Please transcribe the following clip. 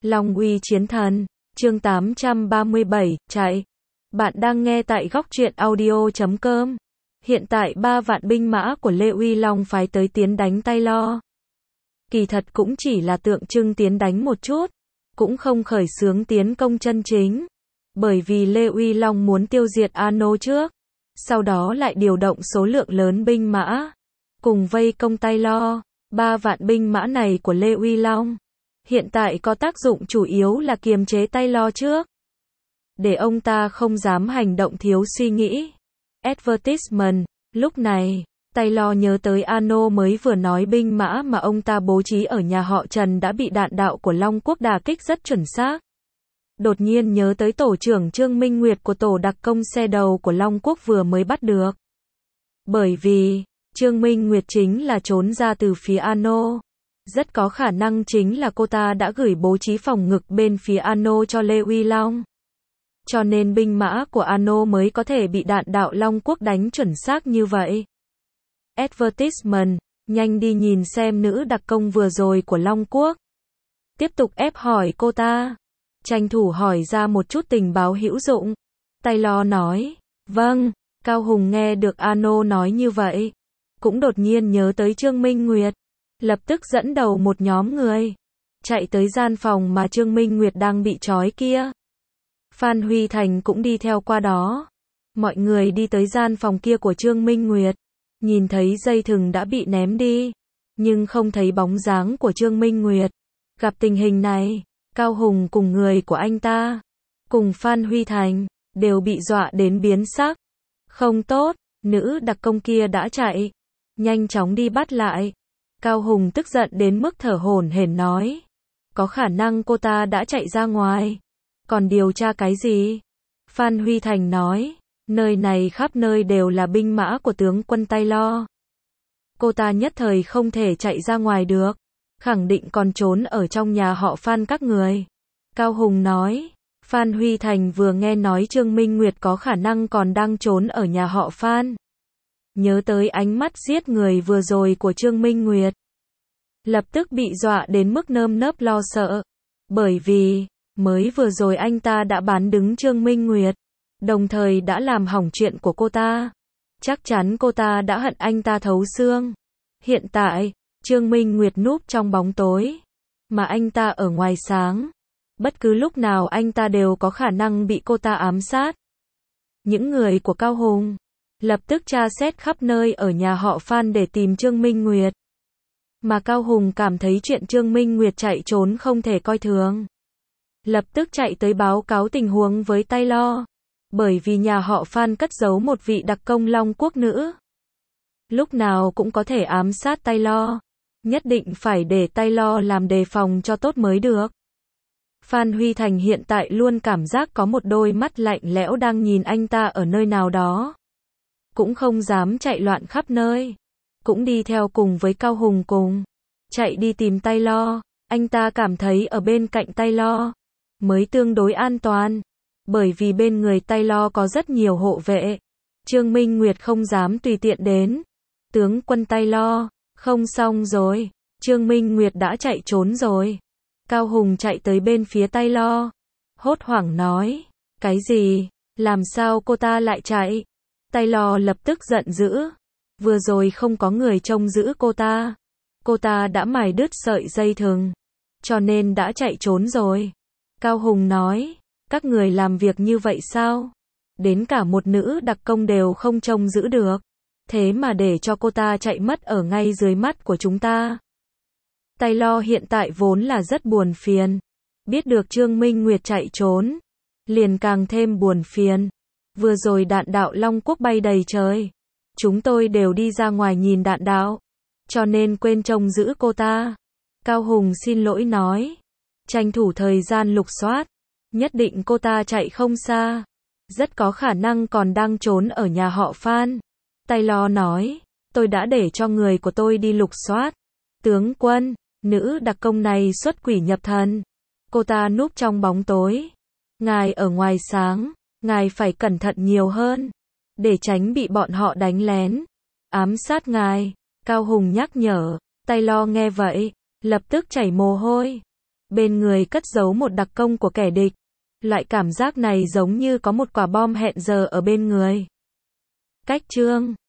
Long uy chiến thần, chương 837, chạy. Bạn đang nghe tại góc truyện audio.com. Hiện tại 3 vạn binh mã của Lê Uy Long phái tới tiến đánh Taylor. Kỳ thật cũng chỉ là tượng trưng tiến đánh một chút, cũng không khởi xướng tiến công chân chính. Bởi vì Lê Uy Long muốn tiêu diệt Ano trước, sau đó lại điều động số lượng lớn binh mã, cùng vây công Taylor. 3 vạn binh mã này của Lê Uy Long hiện tại có tác dụng chủ yếu là kiềm chế Taylor trước, để ông ta không dám hành động thiếu suy nghĩ. Advertisement. Lúc này, Taylor nhớ tới Ano mới vừa nói binh mã mà ông ta bố trí ở nhà họ Trần đã bị đạn đạo của Long Quốc đả kích rất chuẩn xác. Đột nhiên nhớ tới tổ trưởng Trương Minh Nguyệt của tổ đặc công xe đầu của Long Quốc vừa mới bắt được. Bởi vì, Trương Minh Nguyệt chính là trốn ra từ phía Ano. Rất có khả năng chính là cô ta đã gửi bố trí phòng ngực bên phía Ano cho Lê Uy Long. Cho nên binh mã của Ano mới có thể bị đạn đạo Long Quốc đánh chuẩn xác như vậy. Advertisement. Nhanh đi nhìn xem nữ đặc công vừa rồi của Long Quốc. Tiếp tục ép hỏi cô ta. Tranh thủ hỏi ra một chút tình báo hữu dụng. Taylor nói. Vâng. Cao Hùng nghe được Ano nói như vậy, cũng đột nhiên nhớ tới Trương Minh Nguyệt. Lập tức dẫn đầu một nhóm người chạy tới gian phòng mà Trương Minh Nguyệt đang bị trói kia. Phan Huy Thành cũng đi theo qua đó. Mọi người đi tới gian phòng kia của Trương Minh Nguyệt, nhìn thấy dây thừng đã bị ném đi, nhưng không thấy bóng dáng của Trương Minh Nguyệt. Gặp tình hình này, Cao Hùng cùng người của anh ta, cùng Phan Huy Thành, đều bị dọa đến biến sắc. Không tốt, nữ đặc công kia đã chạy. Nhanh chóng đi bắt lại. Cao Hùng tức giận đến mức thở hổn hển nói. Có khả năng cô ta đã chạy ra ngoài. Còn điều tra cái gì? Phan Huy Thành nói. Nơi này khắp nơi đều là binh mã của tướng quân Taylor. Cô ta nhất thời không thể chạy ra ngoài được. Khẳng định còn trốn ở trong nhà họ Phan các người. Cao Hùng nói. Phan Huy Thành vừa nghe nói Trương Minh Nguyệt có khả năng còn đang trốn ở nhà họ Phan. Nhớ tới ánh mắt giết người vừa rồi của Trương Minh Nguyệt. Lập tức bị dọa đến mức nơm nớp lo sợ. Bởi vì, mới vừa rồi anh ta đã bán đứng Trương Minh Nguyệt. Đồng thời đã làm hỏng chuyện của cô ta. Chắc chắn cô ta đã hận anh ta thấu xương. Hiện tại, Trương Minh Nguyệt núp trong bóng tối, mà anh ta ở ngoài sáng. Bất cứ lúc nào anh ta đều có khả năng bị cô ta ám sát. Những người của Cao Hùng lập tức tra xét khắp nơi ở nhà họ Phan để tìm Trương Minh Nguyệt. Mà Cao Hùng cảm thấy chuyện Trương Minh Nguyệt chạy trốn không thể coi thường. Lập tức chạy tới báo cáo tình huống với Taylor. Bởi vì nhà họ Phan cất giấu một vị đặc công Long Quốc nữ. Lúc nào cũng có thể ám sát Taylor. Nhất định phải để Taylor làm đề phòng cho tốt mới được. Phan Huy Thành hiện tại luôn cảm giác có một đôi mắt lạnh lẽo đang nhìn anh ta ở nơi nào đó. Cũng không dám chạy loạn khắp nơi. Cũng đi theo cùng với Cao Hùng cùng chạy đi tìm Taylor. Anh ta cảm thấy ở bên cạnh Taylor mới tương đối an toàn. Bởi vì bên người Taylor có rất nhiều hộ vệ. Trương Minh Nguyệt không dám tùy tiện đến. Tướng quân Taylor, không xong rồi. Trương Minh Nguyệt đã chạy trốn rồi. Cao Hùng chạy tới bên phía Taylor. Hốt hoảng nói. Cái gì? Làm sao cô ta lại chạy? Taylor lập tức giận dữ. Vừa rồi không có người trông giữ cô ta. Cô ta đã mài đứt sợi dây thừng. Cho nên đã chạy trốn rồi. Cao Hùng nói. Các người làm việc như vậy sao? Đến cả một nữ đặc công đều không trông giữ được. Thế mà để cho cô ta chạy mất ở ngay dưới mắt của chúng ta. Taylor hiện tại vốn là rất buồn phiền. Biết được Trương Minh Nguyệt chạy trốn, liền càng thêm buồn phiền. Vừa rồi đạn đạo Long Quốc bay đầy trời. Chúng tôi đều đi ra ngoài nhìn đạn đạo. Cho nên quên trông giữ cô ta. Cao Hùng xin lỗi nói. Tranh thủ thời gian lục soát. Nhất định cô ta chạy không xa. Rất có khả năng còn đang trốn ở nhà họ Phan. Taylor nói. Tôi đã để cho người của tôi đi lục soát. Tướng quân, nữ đặc công này xuất quỷ nhập thần. Cô ta núp trong bóng tối. Ngài ở ngoài sáng. Ngài phải cẩn thận nhiều hơn. Để tránh bị bọn họ đánh lén. Ám sát ngài. Cao Hùng nhắc nhở. Taylor nghe vậy. Lập tức chảy mồ hôi. bên người cất giấu một đặc công của kẻ địch. Loại cảm giác này giống như có một quả bom hẹn giờ ở bên người. Cách chương